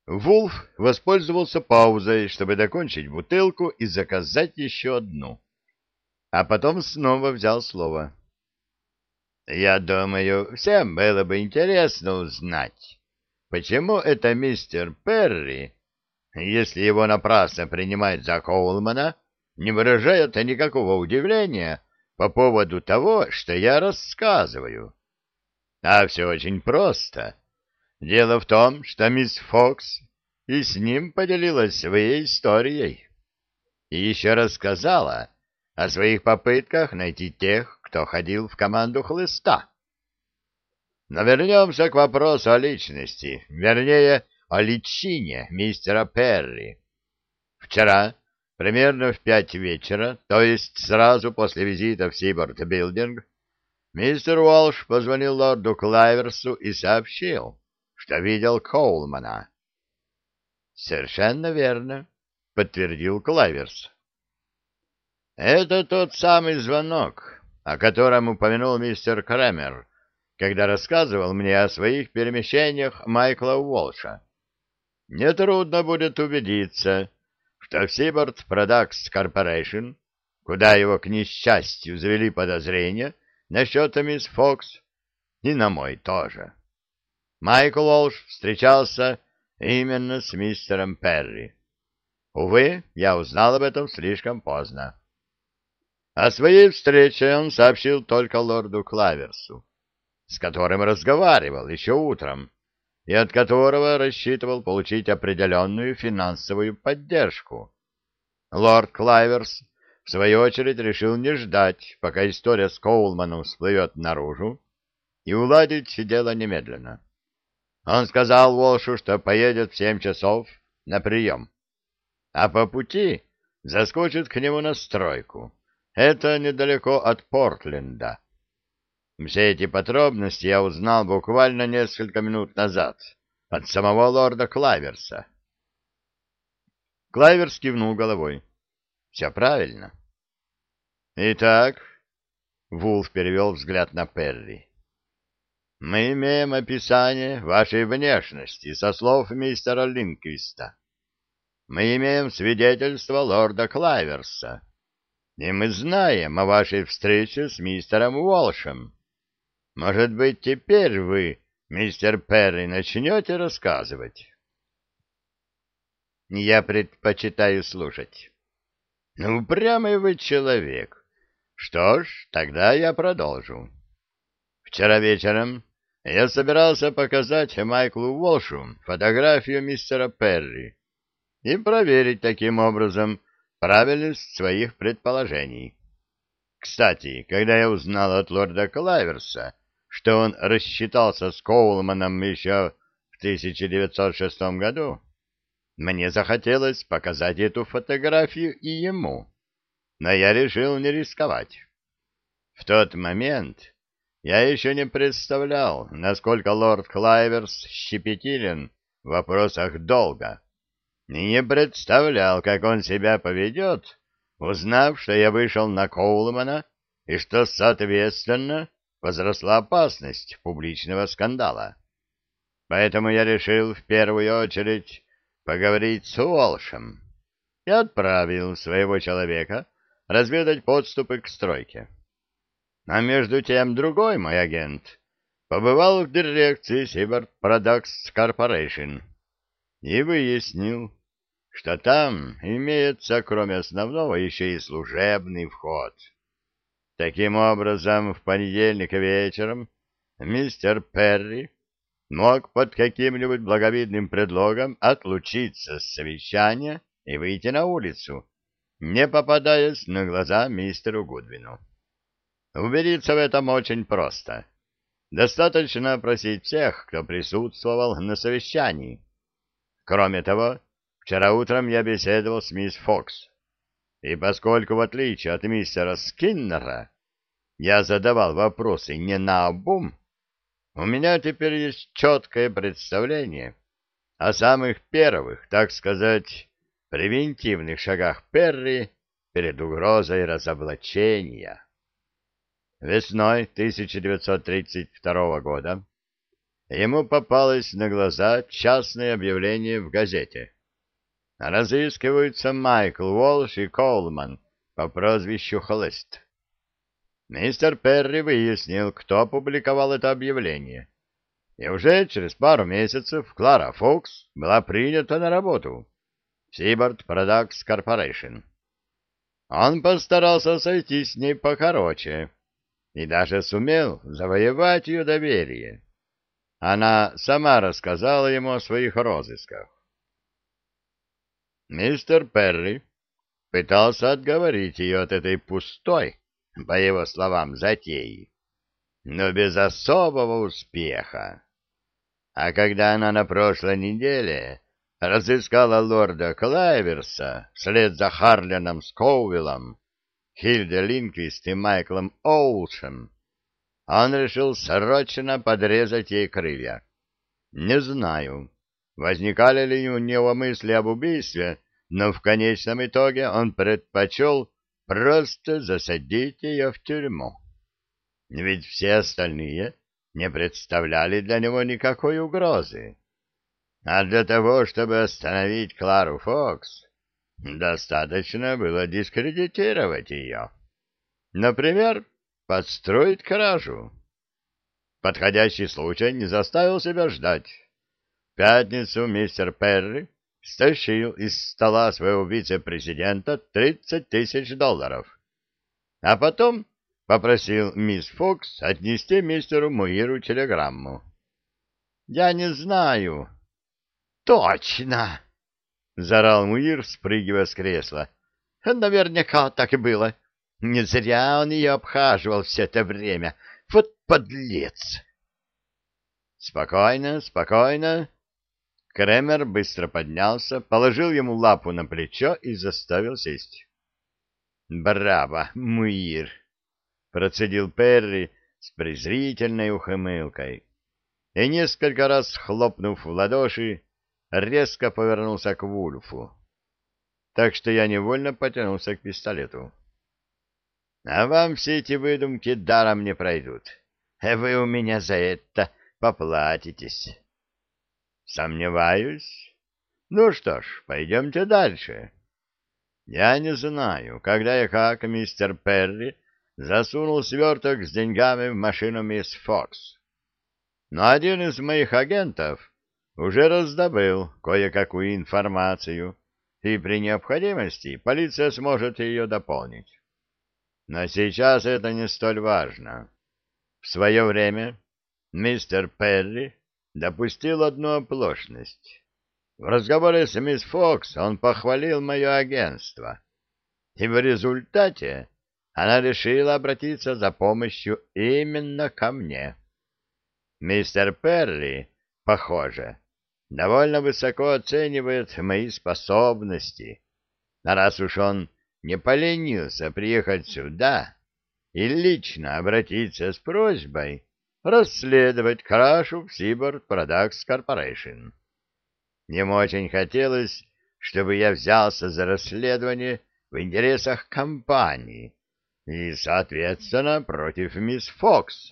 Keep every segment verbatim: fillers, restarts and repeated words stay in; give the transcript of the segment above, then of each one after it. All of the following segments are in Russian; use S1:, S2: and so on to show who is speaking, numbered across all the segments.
S1: Вулф воспользовался паузой, чтобы докончить бутылку и заказать еще одну. А потом снова взял слово. «Я думаю, всем было бы интересно узнать, почему это мистер Перри, если его напрасно принимать за Коулмана, не выражает никакого удивления по поводу того, что я рассказываю. А все очень просто. Дело в том, что мисс Фокс и с ним поделилась своей историей и еще рассказала о своих попытках найти тех, кто ходил в команду Хлыста. Но вернемся к вопросу о личности, вернее, о личине мистера Перри. Вчера, примерно в пять вечера, то есть сразу после визита в Сиборд Билдинг, мистер Уолш позвонил лорду Клайверсу и сообщил, что видел Коулмана. — Совершенно верно, — подтвердил Клайверс. — Это тот самый звонок, о котором упомянул мистер Кремер, когда рассказывал мне о своих перемещениях Майкла Уолша. Нетрудно будет убедиться, что в Seaboard Products Corporation, куда его, к несчастью, завели подозрения насчет мисс Фокс, и на мой тоже, Майкл Уолш встречался именно с мистером Перри. Увы, я узнал об этом слишком поздно. О своей встрече он сообщил только лорду Клаверсу, с которым разговаривал еще утром, и от которого рассчитывал получить определенную финансовую поддержку. Лорд Клайверс, в свою очередь, решил не ждать, пока история с Коулманом всплывет наружу, и уладить дело немедленно. Он сказал Уолшу, что поедет в семь часов на прием, а по пути заскочит к нему на стройку. Это недалеко от Портленда. Все эти подробности я узнал буквально несколько минут назад от самого лорда Клайверса. Клайверс кивнул головой. Все правильно. Итак, Вулф перевел взгляд на Перри. Мы имеем описание вашей внешности со слов мистера Линквиста. Мы имеем свидетельство лорда Клайверса. И мы знаем о вашей встрече с мистером Уолшем. Может быть, теперь вы, мистер Перри, начнете рассказывать? Я предпочитаю слушать. Ну, упрямый вы человек. Что ж, тогда я продолжу. Вчера вечером я собирался показать Майклу Уолшу фотографию мистера Перри и проверить таким образом правильность своих предположений. Кстати, когда я узнал от лорда Клайверса, что он рассчитался с Коулманом еще в тысяча девятьсот шестом году, мне захотелось показать эту фотографию и ему, но я решил не рисковать. В тот момент я еще не представлял, насколько лорд Клайверс щепетилен в вопросах долга, и не представлял, как он себя поведет, узнав, что я вышел на Коулмана и что, соответственно, возросла опасность публичного скандала. Поэтому я решил в первую очередь поговорить с Уолшем и отправил своего человека разведать подступы к стройке. А между тем другой мой агент побывал в дирекции Seaboard Products Corporation и выяснил, что там имеется, кроме основного, еще и служебный вход. Таким образом, в понедельник вечером мистер Перри мог под каким-нибудь благовидным предлогом отлучиться с совещания и выйти на улицу, не попадаясь на глаза мистеру Гудвину. Убедиться в этом очень просто. Достаточно опросить всех, кто присутствовал на совещании. Кроме того, вчера утром я беседовал с мисс Фокс, и поскольку, в отличие от мистера Скиннера, я задавал вопросы не наобум, у меня теперь есть четкое представление о самых первых, так сказать, превентивных шагах Перри перед угрозой разоблачения. Весной тысяча девятьсот тридцать второго года ему попалось на глаза частное объявление в газете. Разыскиваются Майкл Уолш и Коулман по прозвищу Хлыст. Мистер Перри выяснил, кто опубликовал это объявление. И уже через пару месяцев Клара Фокс была принята на работу в Seabird Products Corporation. Он постарался сойти с ней покороче и даже сумел завоевать ее доверие. Она сама рассказала ему о своих розысках. Мистер Перри пытался отговорить ее от этой пустой, по его словам, затеи, но без особого успеха. А когда она на прошлой неделе разыскала лорда Клайверса вслед за Харленом Скоувиллом, Хильдой Линквист и Майклом Оушем, он решил срочно подрезать ей крылья. Не знаю, возникали ли у него мысли об убийстве, но в конечном итоге он предпочел просто засадить ее в тюрьму. Ведь все остальные не представляли для него никакой угрозы. А для того, чтобы остановить Клару Фокс, достаточно было дискредитировать ее. Например, подстроить кражу. Подходящий случай не заставил себя ждать. В пятницу мистер Перри стащил из стола своего вице-президента тридцать тысяч долларов, а потом попросил мисс Фокс отнести мистеру Муиру телеграмму. «Я не знаю». «Точно!» — заорал Муир, спрыгивая с кресла. «Наверняка так и было. Не зря он ее обхаживал все это время. Вот подлец!» «Спокойно, спокойно». Кремер быстро поднялся, положил ему лапу на плечо и заставил сесть. «Браво, Муир!» — процедил Перри с презрительной ухмылкой. И несколько раз хлопнув в ладоши, резко повернулся к Вульфу. Так что я невольно потянулся к пистолету. «А вам все эти выдумки даром не пройдут. Вы у меня за это поплатитесь». «Сомневаюсь. Ну что ж, пойдемте дальше. Я не знаю, когда и как мистер Перри засунул сверток с деньгами в машину мисс Фокс. Но один из моих агентов уже раздобыл кое-какую информацию, и при необходимости полиция сможет ее дополнить. Но сейчас это не столь важно. В свое время мистер Перри допустил одну оплошность. В разговоре с мисс Фокс он похвалил мое агентство, и в результате она решила обратиться за помощью именно ко мне. Мистер Перри, похоже, довольно высоко оценивает мои способности, а раз уж он не поленился приехать сюда и лично обратиться с просьбой расследовать кражу в Seabird Products Corporation. Ему очень хотелось, чтобы я взялся за расследование в интересах компании и, соответственно, против мисс Фокс.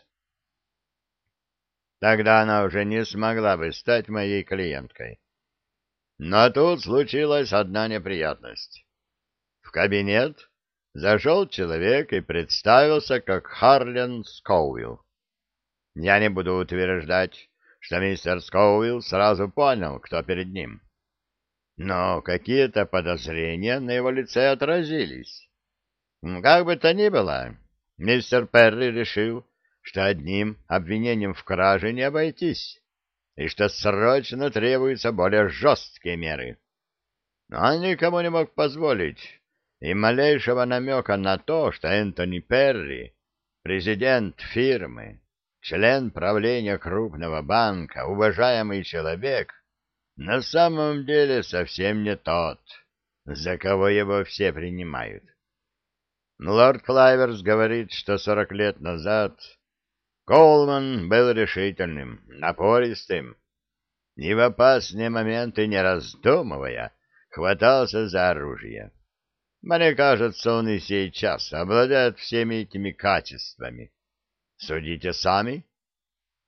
S1: Тогда она уже не смогла бы стать моей клиенткой. Но тут случилась одна неприятность. В кабинет зашел человек и представился как Харлен Скоувилл. Я не буду утверждать, что мистер Скоувилл сразу понял, кто перед ним. Но какие-то подозрения на его лице отразились. Как бы то ни было, мистер Перри решил, что одним обвинением в краже не обойтись, и что срочно требуются более жесткие меры. Но он никому не мог позволить и малейшего намека на то, что Энтони Перри, президент фирмы, член правления крупного банка, уважаемый человек, на самом деле совсем не тот, за кого его все принимают. Лорд Клайверс говорит, что сорок лет назад Коулман был решительным, напористым, и в опасные моменты, не раздумывая, хватался за оружие. Мне кажется, он и сейчас обладает всеми этими качествами. Судите сами.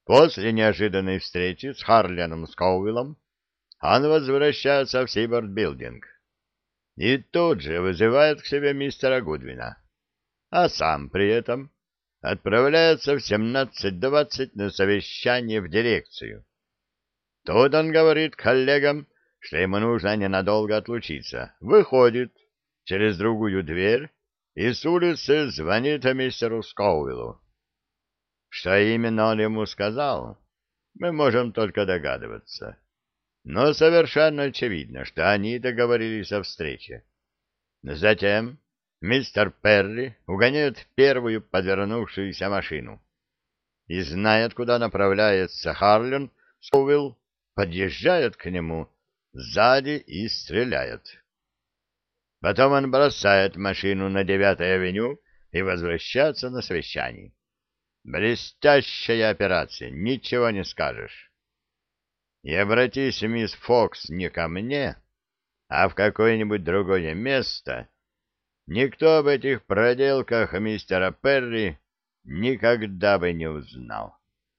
S1: После неожиданной встречи с Харленом Скоуиллом он возвращается в Сиборд Билдинг и тут же вызывает к себе мистера Гудвина, а сам при этом отправляется в семнадцать двадцать на совещание в дирекцию. Тут он говорит коллегам, что ему нужно ненадолго отлучиться, выходит через другую дверь и с улицы звонит мистеру Скоуиллу. Что именно он ему сказал, мы можем только догадываться. Но совершенно очевидно, что они договорились о встрече. Затем мистер Перри угоняет первую подвернувшуюся машину и, зная, куда направляется Харлен Скоуилл, подъезжает к нему сзади и стреляет. Потом он бросает машину на девятой авеню и возвращается на совещание. Блестящая операция, ничего не скажешь. И обратись, мисс Фокс, не ко мне, а в какое-нибудь другое место, никто об этих проделках мистера Перри никогда бы не узнал.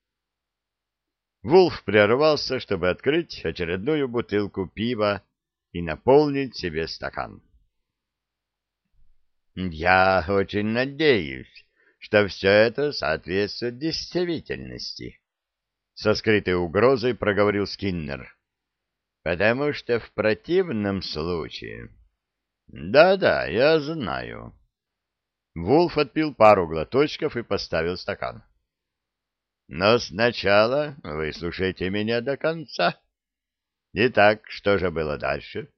S1: Вулф прервался, чтобы открыть очередную бутылку пива и наполнить себе стакан. «Я очень надеюсь, что все это соответствует действительности», — со скрытой угрозой проговорил Скиннер. «Потому что в противном случае...» «Да-да, я знаю». Вулф отпил пару глоточков и поставил стакан. «Но сначала выслушайте меня до конца. Итак, что же было дальше?»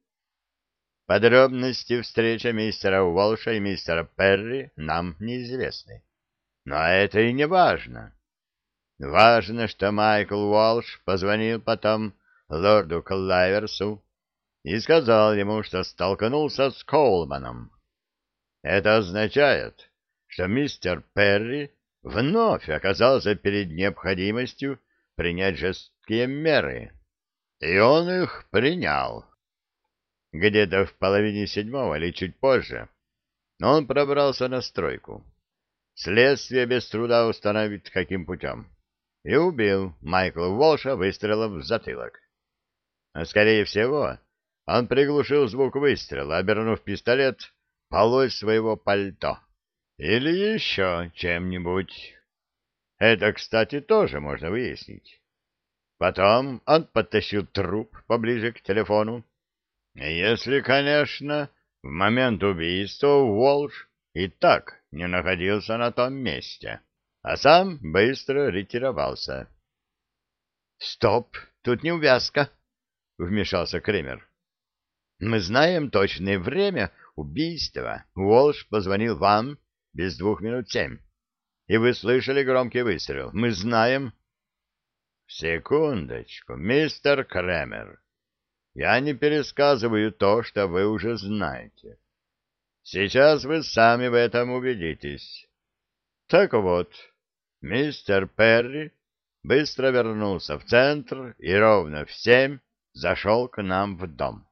S1: Подробности встречи мистера Уолша и мистера Перри нам неизвестны. Но это и не важно. Важно, что Майкл Уолш позвонил потом лорду Клайверсу и сказал ему, что столкнулся с Коулманом. Это означает, что мистер Перри вновь оказался перед необходимостью принять жесткие меры, и он их принял. Где-то в половине седьмого или чуть позже он пробрался на стройку. Следствие без труда установит, каким путем. И убил Майкла Уолша выстрелом в затылок. А скорее всего, он приглушил звук выстрела, обернув пистолет полой своего пальто. Или еще чем-нибудь. Это, кстати, тоже можно выяснить. Потом он подтащил труп поближе к телефону. Если, конечно, в момент убийства Уолш и так не находился на том месте, а сам быстро ретировался. — Стоп, тут неувязка, — вмешался Кремер. — Мы знаем точное время убийства. Уолш позвонил вам без двух минут семь, и вы слышали громкий выстрел. Мы знаем... — Секундочку, мистер Кремер. Я не пересказываю то, что вы уже знаете. Сейчас вы сами в этом убедитесь. Так вот, мистер Перри быстро вернулся в центр и ровно в семь зашел к нам в дом.